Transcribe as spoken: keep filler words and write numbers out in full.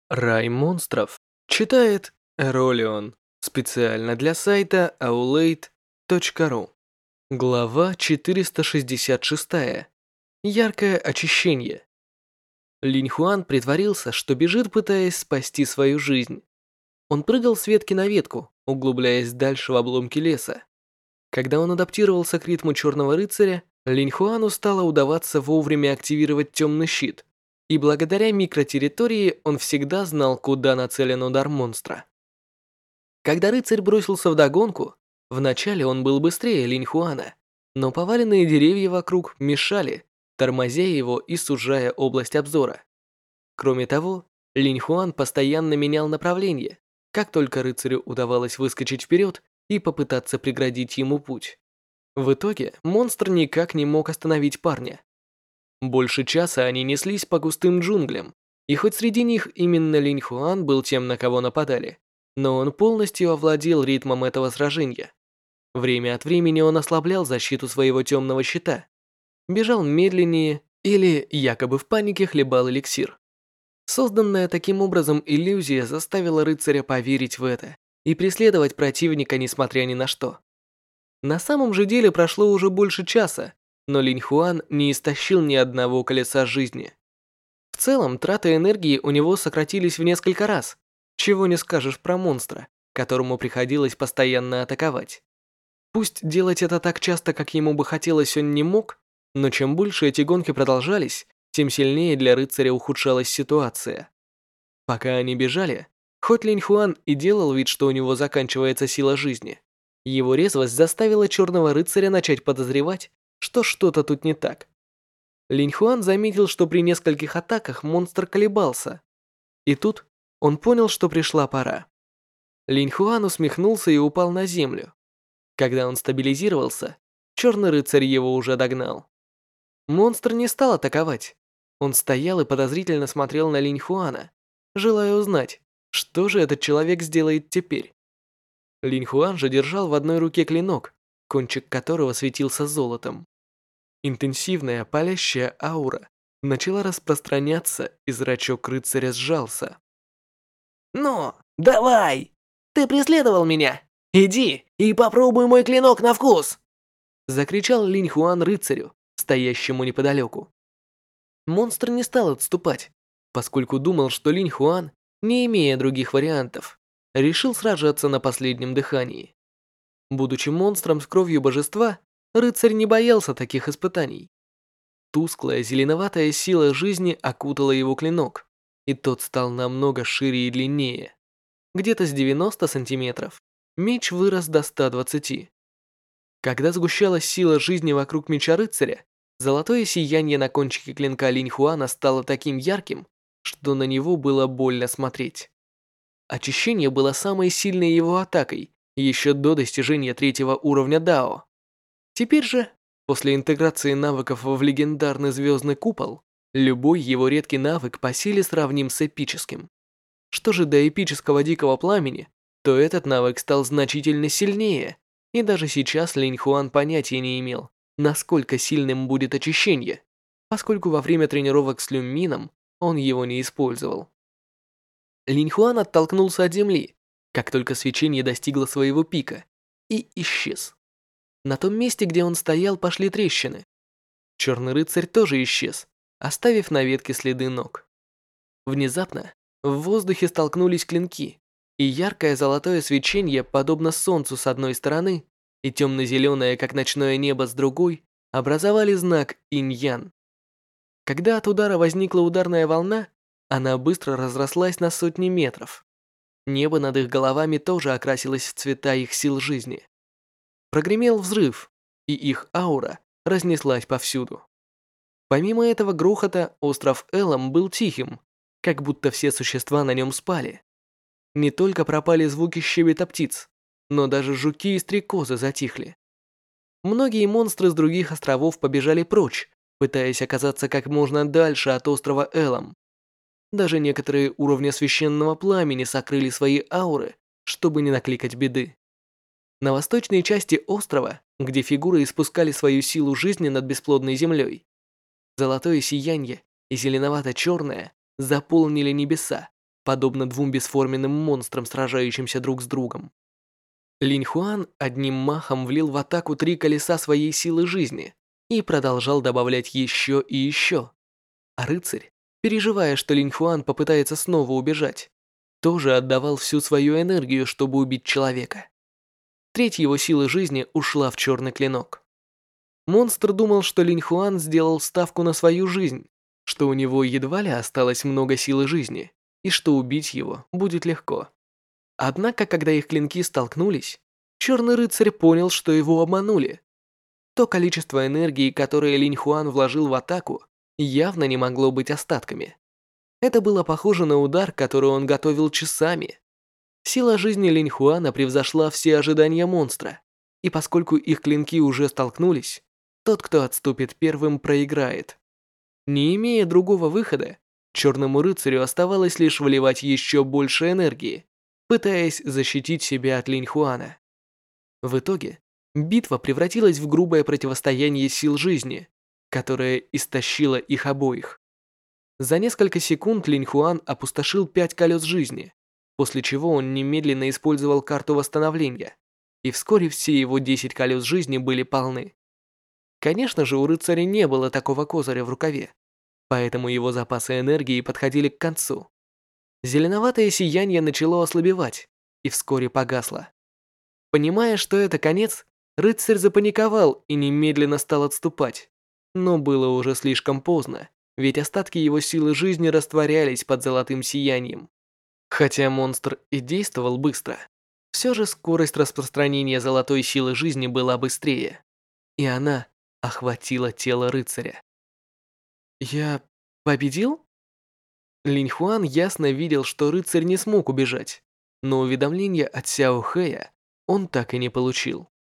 Рай монстров читает Эролион специально для сайта аулейт точка ру. Глава четыреста шестьдесят шесть. Яркое очищение. Линь Хуан притворился, что бежит, пытаясь спасти свою жизнь. Он прыгал с ветки на ветку, углубляясь дальше в обломки леса. Когда он адаптировался к ритму Черного Рыцаря, Линь Хуану стало удаваться вовремя активировать темный щит, и благодаря микротерритории он всегда знал, куда нацелен удар монстра. Когда рыцарь бросился вдогонку, вначале он был быстрее Линь Хуана, но поваленные деревья вокруг мешали, тормозя его и сужая область обзора. Кроме того, Линь Хуан постоянно менял направление, как только рыцарю удавалось выскочить вперед и попытаться преградить ему путь. В итоге монстр никак не мог остановить парня. Больше часа они неслись по густым джунглям, и хоть среди них именно Линь Хуан был тем, на кого нападали, но он полностью овладел ритмом этого сражения. Время от времени он ослаблял защиту своего темного щита, бежал медленнее или якобы в панике хлебал эликсир. Созданная таким образом иллюзия заставила рыцаря поверить в это и преследовать противника несмотря ни на что. На самом же деле прошло уже больше часа, но Линь Хуан не истощил ни одного колеса жизни. В целом, траты энергии у него сократились в несколько раз, чего не скажешь про монстра, которому приходилось постоянно атаковать. Пусть делать это так часто, как ему бы хотелось, он не мог, но чем больше эти гонки продолжались, тем сильнее для рыцаря ухудшалась ситуация. Пока они бежали, хоть Линь Хуан и делал вид, что у него заканчивается сила жизни, его резвость заставила Черного Рыцаря начать подозревать, что что-то тут не так. Линь Хуан заметил, что при нескольких атаках монстр колебался. И тут он понял, что пришла пора. Линь Хуан усмехнулся и упал на землю. Когда он стабилизировался, Черный Рыцарь его уже догнал. Монстр не стал атаковать. Он стоял и подозрительно смотрел на Линь Хуана, желая узнать, что же этот человек сделает теперь. Линь Хуан же держал в одной руке клинок, кончик которого светился золотом. Интенсивная палящая аура начала распространяться, и зрачок рыцаря сжался. «Ну, давай! Ты преследовал меня! Иди и попробуй мой клинок на вкус!» Закричал Линь Хуан рыцарю, стоящему неподалеку. Монстр не стал отступать, поскольку думал, что Линь Хуан, не имея других вариантов, решил сражаться на последнем дыхании. Будучи монстром с кровью божества, рыцарь не боялся таких испытаний. Тусклая зеленоватая сила жизни окутала его клинок, и тот стал намного шире и длиннее. Где-то с девяноста сантиметров меч вырос до ста двадцати. Когда сгущалась сила жизни вокруг меча рыцаря, золотое сияние на кончике клинка Линь Хуана стало таким ярким, что на него было больно смотреть. Очищение было самой сильной его атакой еще до достижения третьего уровня Дао. Теперь же, после интеграции навыков в легендарный звездный купол, любой его редкий навык по силе сравним с эпическим. Что же до эпического дикого пламени, то этот навык стал значительно сильнее, и даже сейчас Линь Хуан понятия не имел, насколько сильным будет очищение, поскольку во время тренировок с Люмином он его не использовал. Линь Хуан оттолкнулся от земли, как только свечение достигло своего пика, и исчез. На том месте, где он стоял, пошли трещины. Черный рыцарь тоже исчез, оставив на ветке следы ног. Внезапно в воздухе столкнулись клинки, и яркое золотое свечение, подобно солнцу с одной стороны, и темно-зеленое, как ночное небо, с другой, образовали знак инь-ян. Когда от удара возникла ударная волна, она быстро разрослась на сотни метров. Небо над их головами тоже окрасилось в цвета их сил жизни. Прогремел взрыв, и их аура разнеслась повсюду. Помимо этого грохота, остров Элам был тихим, как будто все существа на нем спали. Не только пропали звуки щебета птиц, но даже жуки и стрекозы затихли. Многие монстры с других островов побежали прочь, пытаясь оказаться как можно дальше от острова Элам. Даже некоторые уровни священного пламени сокрыли свои ауры, чтобы не накликать беды. На восточной части острова, где фигуры испускали свою силу жизни над бесплодной землей, золотое сияние и зеленовато-черное заполнили небеса, подобно двум бесформенным монстрам, сражающимся друг с другом. Линь Хуан одним махом влил в атаку три колеса своей силы жизни и продолжал добавлять еще и еще. А рыцарь, переживая, что Линь Хуан попытается снова убежать, тоже отдавал всю свою энергию, чтобы убить человека. Треть его силы жизни ушла в черный клинок. Монстр думал, что Линь Хуан сделал ставку на свою жизнь, что у него едва ли осталось много силы жизни, и что убить его будет легко. Однако, когда их клинки столкнулись, Черный рыцарь понял, что его обманули. То количество энергии, которое Линь Хуан вложил в атаку, явно не могло быть остатками. Это было похоже на удар, который он готовил часами. Сила жизни Линь Хуана превзошла все ожидания монстра, и поскольку их клинки уже столкнулись, тот, кто отступит первым, проиграет. Не имея другого выхода, Черному рыцарю оставалось лишь вливать еще больше энергии, пытаясь защитить себя от Линь Хуана. В итоге, битва превратилась в грубое противостояние сил жизни, которое истощило их обоих. За несколько секунд Линь Хуан опустошил пять колес жизни, после чего он немедленно использовал карту восстановления, и вскоре все его десять колес жизни были полны. Конечно же, у рыцаря не было такого козыря в рукаве, поэтому его запасы энергии подходили к концу. Зеленоватое сияние начало ослабевать и вскоре погасло. Понимая, что это конец, рыцарь запаниковал и немедленно стал отступать. Но было уже слишком поздно, ведь остатки его силы жизни растворялись под золотым сиянием. Хотя монстр и действовал быстро, все же скорость распространения золотой силы жизни была быстрее, и она охватила тело рыцаря. «Я победил?» Линь Хуан ясно видел, что рыцарь не смог убежать, но уведомление от Сяо Хэя он так и не получил.